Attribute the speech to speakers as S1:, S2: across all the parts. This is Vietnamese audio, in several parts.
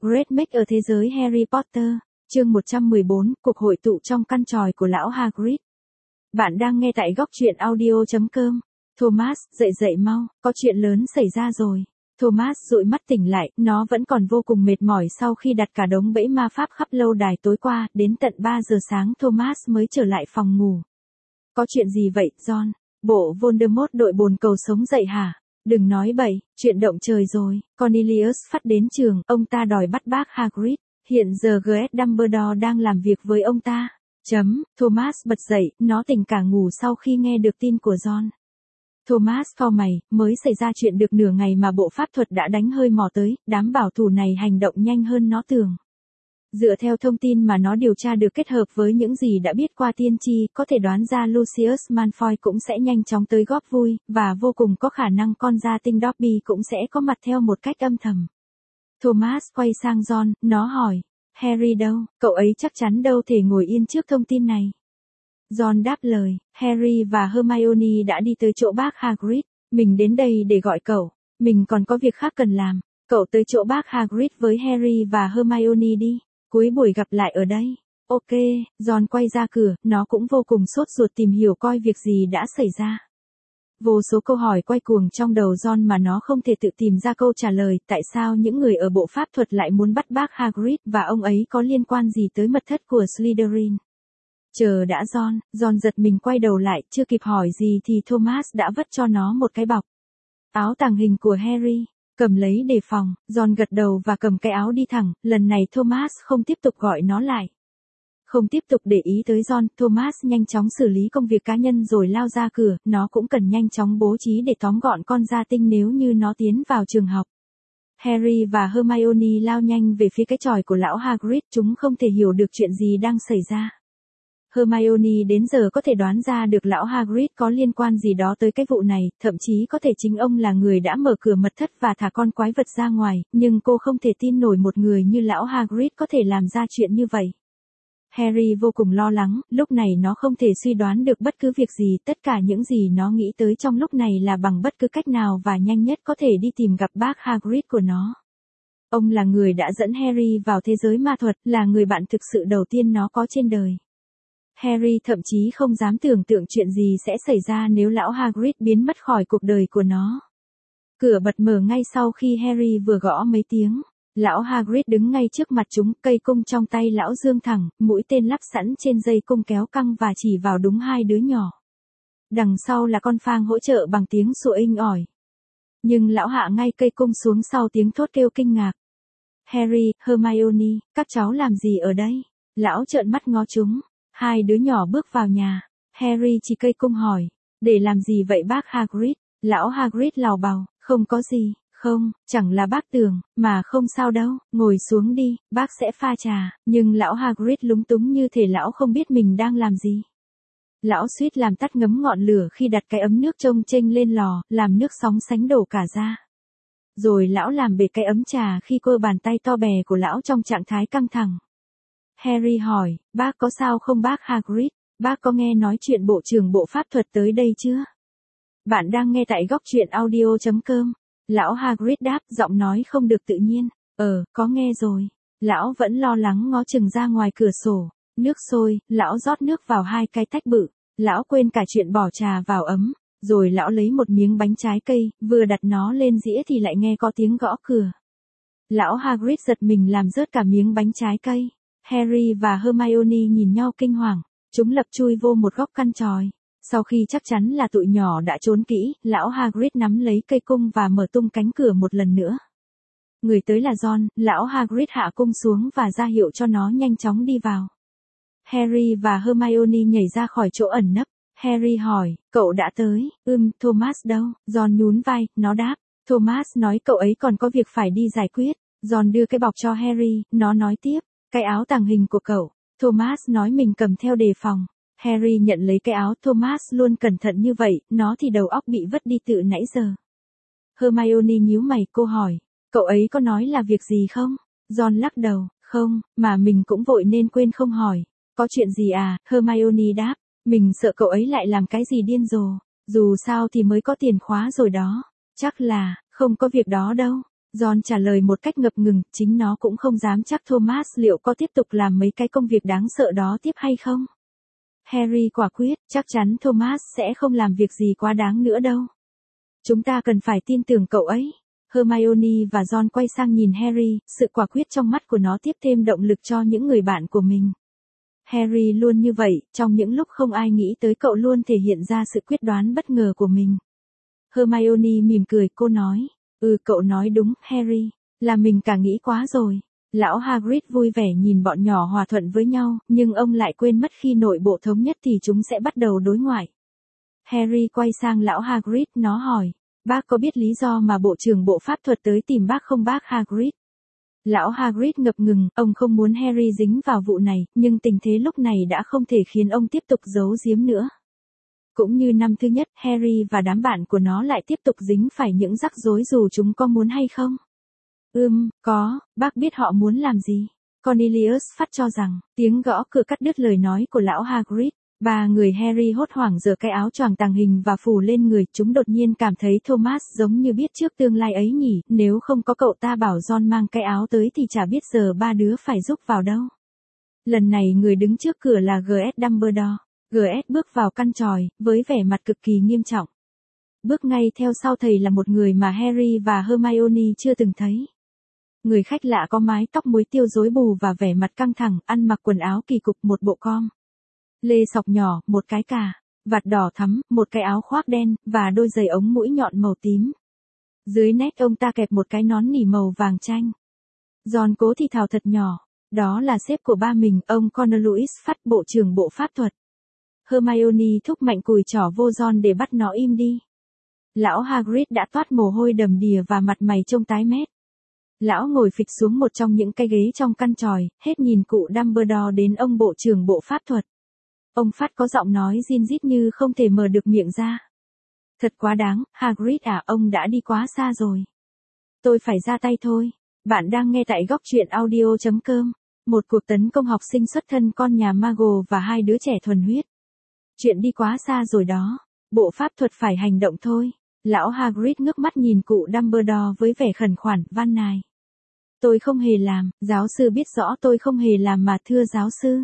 S1: Great Make ở thế giới Harry Potter, chương 114, cuộc hội tụ trong căn tròi của lão Hagrid. Bạn đang nghe tại góc truyện audio.com. Thomas, dậy mau, có chuyện lớn xảy ra rồi. Thomas dụi mắt tỉnh lại, nó vẫn còn vô cùng mệt mỏi sau khi đặt cả đống bẫy ma pháp khắp lâu đài tối qua, đến tận 3 giờ sáng Thomas mới trở lại phòng ngủ. Có chuyện gì vậy, John? Bộ Voldemort đội bồn cầu sống dậy hả? Đừng nói bậy, chuyện động trời rồi. Cornelius phát đến trường, ông ta đòi bắt bác Hagrid. Hiện giờ G.S. Dumbledore đang làm việc với ông ta. Thomas bật dậy, nó tỉnh cả ngủ sau khi nghe được tin của John. Thomas cau mày, mới xảy ra chuyện được nửa ngày mà bộ pháp thuật đã đánh hơi mò tới, đám bảo thủ này hành động nhanh hơn nó tưởng. Dựa theo thông tin mà nó điều tra được kết hợp với những gì đã biết qua tiên tri, có thể đoán ra Lucius Malfoy cũng sẽ nhanh chóng tới góp vui, và vô cùng có khả năng con gia tinh Dobby cũng sẽ có mặt theo một cách âm thầm. Thomas quay sang John, nó hỏi, Harry đâu, cậu ấy chắc chắn đâu thể ngồi yên trước thông tin này. John đáp lời, Harry và Hermione đã đi tới chỗ bác Hagrid, mình đến đây để gọi cậu, mình còn có việc khác cần làm, cậu tới chỗ bác Hagrid với Harry và Hermione đi, cuối buổi gặp lại ở đây. Ok, John quay ra cửa, nó cũng vô cùng sốt ruột tìm hiểu coi việc gì đã xảy ra. Vô số câu hỏi quay cuồng trong đầu John mà nó không thể tự tìm ra câu trả lời, tại sao những người ở bộ pháp thuật lại muốn bắt bác Hagrid và ông ấy có liên quan gì tới mật thất của Slytherin. Chờ đã John giật mình quay đầu lại, chưa kịp hỏi gì thì Thomas đã vất cho nó một cái bọc. Áo tàng hình của Harry, cầm lấy đề phòng, John gật đầu và cầm cái áo đi thẳng, lần này Thomas không tiếp tục gọi nó lại. Không tiếp tục để ý tới John, Thomas nhanh chóng xử lý công việc cá nhân rồi lao ra cửa, nó cũng cần nhanh chóng bố trí để tóm gọn con gia tinh nếu như nó tiến vào trường học. Harry và Hermione lao nhanh về phía cái chòi của lão Hagrid, chúng không thể hiểu được chuyện gì đang xảy ra. Hermione đến giờ có thể đoán ra được lão Hagrid có liên quan gì đó tới cái vụ này, thậm chí có thể chính ông là người đã mở cửa mật thất và thả con quái vật ra ngoài, nhưng cô không thể tin nổi một người như lão Hagrid có thể làm ra chuyện như vậy. Harry vô cùng lo lắng, lúc này nó không thể suy đoán được bất cứ việc gì, tất cả những gì nó nghĩ tới trong lúc này là bằng bất cứ cách nào và nhanh nhất có thể đi tìm gặp bác Hagrid của nó. Ông là người đã dẫn Harry vào thế giới ma thuật, là người bạn thực sự đầu tiên nó có trên đời. Harry thậm chí không dám tưởng tượng chuyện gì sẽ xảy ra nếu lão Hagrid biến mất khỏi cuộc đời của nó. Cửa bật mở ngay sau khi Harry vừa gõ mấy tiếng. Lão Hagrid đứng ngay trước mặt chúng, cây cung trong tay lão dương thẳng, mũi tên lắp sẵn trên dây cung kéo căng và chỉ vào đúng hai đứa nhỏ. Đằng sau là con Phang hỗ trợ bằng tiếng sủa inh ỏi. Nhưng lão hạ ngay cây cung xuống sau tiếng thốt kêu kinh ngạc. Harry, Hermione, các cháu làm gì ở đây? Lão trợn mắt ngó chúng. Hai đứa nhỏ bước vào nhà. Harry chỉ cây cung hỏi. Để làm gì vậy bác Hagrid? Lão Hagrid lào bào, không có gì. Không, chẳng là bác tưởng, mà không sao đâu, ngồi xuống đi, bác sẽ pha trà, nhưng lão Hagrid lúng túng như thể lão không biết mình đang làm gì. Lão suýt làm tắt ngấm ngọn lửa khi đặt cái ấm nước trông chênh lên lò, làm nước sóng sánh đổ cả ra. Rồi lão làm bể cái ấm trà khi cơ bàn tay to bè của lão trong trạng thái căng thẳng. Harry hỏi, bác có sao không bác Hagrid, bác có nghe nói chuyện bộ trưởng bộ pháp thuật tới đây chưa? Bạn đang nghe tại góc truyện audio.com. Lão Hagrid đáp, giọng nói không được tự nhiên. Có nghe rồi. Lão vẫn lo lắng ngó chừng ra ngoài cửa sổ. Nước sôi, lão rót nước vào hai cái tách bự. Lão quên cả chuyện bỏ trà vào ấm. Rồi lão lấy một miếng bánh trái cây, vừa đặt nó lên dĩa thì lại nghe có tiếng gõ cửa. Lão Hagrid giật mình làm rớt cả miếng bánh trái cây. Harry và Hermione nhìn nhau kinh hoàng. Chúng lập chui vô một góc căn tròi. Sau khi chắc chắn là tụi nhỏ đã trốn kỹ, lão Hagrid nắm lấy cây cung và mở tung cánh cửa một lần nữa. Người tới là John, lão Hagrid hạ cung xuống và ra hiệu cho nó nhanh chóng đi vào. Harry và Hermione nhảy ra khỏi chỗ ẩn nấp. Harry hỏi, cậu đã tới, Thomas đâu? John nhún vai, nó đáp. Thomas nói cậu ấy còn có việc phải đi giải quyết. John đưa cái bọc cho Harry, nó nói tiếp, cái áo tàng hình của cậu. Thomas nói mình cầm theo đề phòng. Harry nhận lấy cái áo, Thomas luôn cẩn thận như vậy, nó thì đầu óc bị vứt đi từ nãy giờ. Hermione nhíu mày, cô hỏi, cậu ấy có nói là việc gì không? John lắc đầu, không, mà mình cũng vội nên quên không hỏi. Có chuyện gì à? Hermione đáp, mình sợ cậu ấy lại làm cái gì điên rồ, dù sao thì mới có tiền khóa rồi đó. Chắc là, không có việc đó đâu. Ron trả lời một cách ngập ngừng, chính nó cũng không dám chắc Thomas liệu có tiếp tục làm mấy cái công việc đáng sợ đó tiếp hay không. Harry quả quyết, chắc chắn Thomas sẽ không làm việc gì quá đáng nữa đâu. Chúng ta cần phải tin tưởng cậu ấy. Hermione và Ron quay sang nhìn Harry, sự quả quyết trong mắt của nó tiếp thêm động lực cho những người bạn của mình. Harry luôn như vậy, trong những lúc không ai nghĩ tới cậu luôn thể hiện ra sự quyết đoán bất ngờ của mình. Hermione mỉm cười, cô nói, cậu nói đúng, Harry, là mình cả nghĩ quá rồi. Lão Hagrid vui vẻ nhìn bọn nhỏ hòa thuận với nhau, nhưng ông lại quên mất khi nội bộ thống nhất thì chúng sẽ bắt đầu đối ngoại. Harry quay sang lão Hagrid, nó hỏi, bác có biết lý do mà bộ trưởng bộ pháp thuật tới tìm bác không bác Hagrid? Lão Hagrid ngập ngừng, ông không muốn Harry dính vào vụ này, nhưng tình thế lúc này đã không thể khiến ông tiếp tục giấu giếm nữa. Cũng như năm thứ nhất, Harry và đám bạn của nó lại tiếp tục dính phải những rắc rối dù chúng có muốn hay không. Có, bác biết họ muốn làm gì. Cornelius phát cho rằng, tiếng gõ cửa cắt đứt lời nói của lão Hagrid. Ba người Harry hốt hoảng giở cái áo choàng tàng hình và phủ lên người, chúng đột nhiên cảm thấy Thomas giống như biết trước tương lai ấy nhỉ, nếu không có cậu ta bảo Ron mang cái áo tới thì chả biết giờ ba đứa phải giúp vào đâu. Lần này người đứng trước cửa là G.S. Dumbledore. G.S. bước vào căn tròi, với vẻ mặt cực kỳ nghiêm trọng. Bước ngay theo sau thầy là một người mà Harry và Hermione chưa từng thấy. Người khách lạ có mái tóc muối tiêu rối bù và vẻ mặt căng thẳng, ăn mặc quần áo kỳ cục, một bộ com lê sọc nhỏ, một cái cà vạt đỏ thắm, một cái áo khoác đen, và đôi giày ống mũi nhọn màu tím. Dưới nét ông ta kẹp một cái nón nỉ màu vàng chanh. Ron cố thì thào thật nhỏ, đó là sếp của ba mình, ông Cornelius Fudge, bộ trưởng bộ pháp thuật. Hermione thúc mạnh cùi trỏ vô Ron để bắt nó im đi. Lão Hagrid đã toát mồ hôi đầm đìa và mặt mày trông tái mét. Lão ngồi phịch xuống một trong những cái ghế trong căn tròi, hết nhìn cụ Dumbledore đến ông bộ trưởng bộ pháp thuật. Ông Fudge có giọng nói rin rít như không thể mở được miệng ra. Thật quá đáng, Hagrid à, ông đã đi quá xa rồi. Tôi phải ra tay thôi. Bạn đang nghe tại góc truyện audio.com. Một cuộc tấn công học sinh xuất thân con nhà Mago và hai đứa trẻ thuần huyết. Chuyện đi quá xa rồi đó. Bộ pháp thuật phải hành động thôi. Lão Hagrid ngước mắt nhìn cụ Dumbledore với vẻ khẩn khoản, van nài. Tôi không hề làm, giáo sư biết rõ tôi không hề làm mà thưa giáo sư.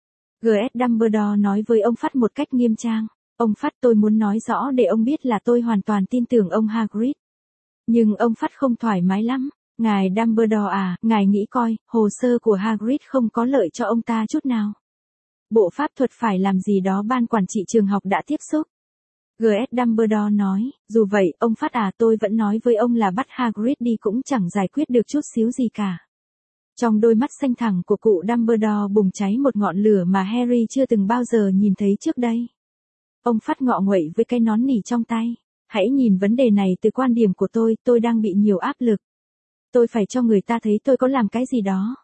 S1: G.S. Dumbledore nói với ông Fudge một cách nghiêm trang. Ông Fudge, tôi muốn nói rõ để ông biết là tôi hoàn toàn tin tưởng ông Hagrid. Nhưng ông Fudge không thoải mái lắm. Ngài Dumbledore à, ngài nghĩ coi, hồ sơ của Hagrid không có lợi cho ông ta chút nào. Bộ pháp thuật phải làm gì đó ban quản trị trường học đã tiếp xúc. G.S. Dumbledore nói, dù vậy, ông Fudge à, tôi vẫn nói với ông là bắt Hagrid đi cũng chẳng giải quyết được chút xíu gì cả. Trong đôi mắt xanh thẳm của cụ Dumbledore bùng cháy một ngọn lửa mà Harry chưa từng bao giờ nhìn thấy trước đây. Ông Fudge ngọ nguậy với cái nón nỉ trong tay. Hãy nhìn vấn đề này từ quan điểm của tôi đang bị nhiều áp lực. Tôi phải cho người ta thấy tôi có làm cái gì đó.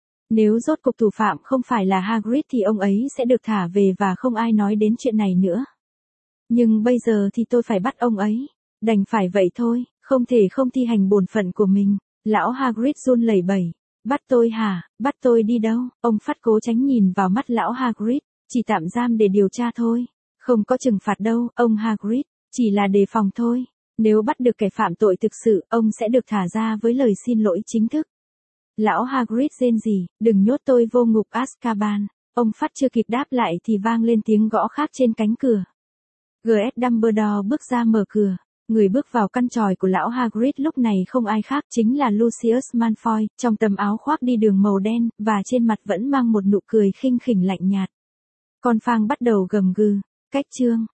S1: Nếu rốt cuộc thủ phạm không phải là Hagrid thì ông ấy sẽ được thả về và không ai nói đến chuyện này nữa. Nhưng bây giờ thì tôi phải bắt ông ấy. Đành phải vậy thôi, không thể không thi hành bổn phận của mình. Lão Hagrid run lẩy bẩy. Bắt tôi hả, bắt tôi đi đâu? Ông Fudge cố tránh nhìn vào mắt lão Hagrid. Chỉ tạm giam để điều tra thôi. Không có trừng phạt đâu, ông Hagrid. Chỉ là đề phòng thôi. Nếu bắt được kẻ phạm tội thực sự, ông sẽ được thả ra với lời xin lỗi chính thức. Lão Hagrid rên rỉ, đừng nhốt tôi vô ngục Azkaban. Ông Fudge chưa kịp đáp lại thì vang lên tiếng gõ khác trên cánh cửa. G.S. Dumbledore bước ra mở cửa. Người bước vào căn tròi của lão Hagrid lúc này không ai khác chính là Lucius Malfoy, trong tấm áo khoác đi đường màu đen, và trên mặt vẫn mang một nụ cười khinh khỉnh lạnh nhạt. Con Phang bắt đầu gầm gừ. Cách chương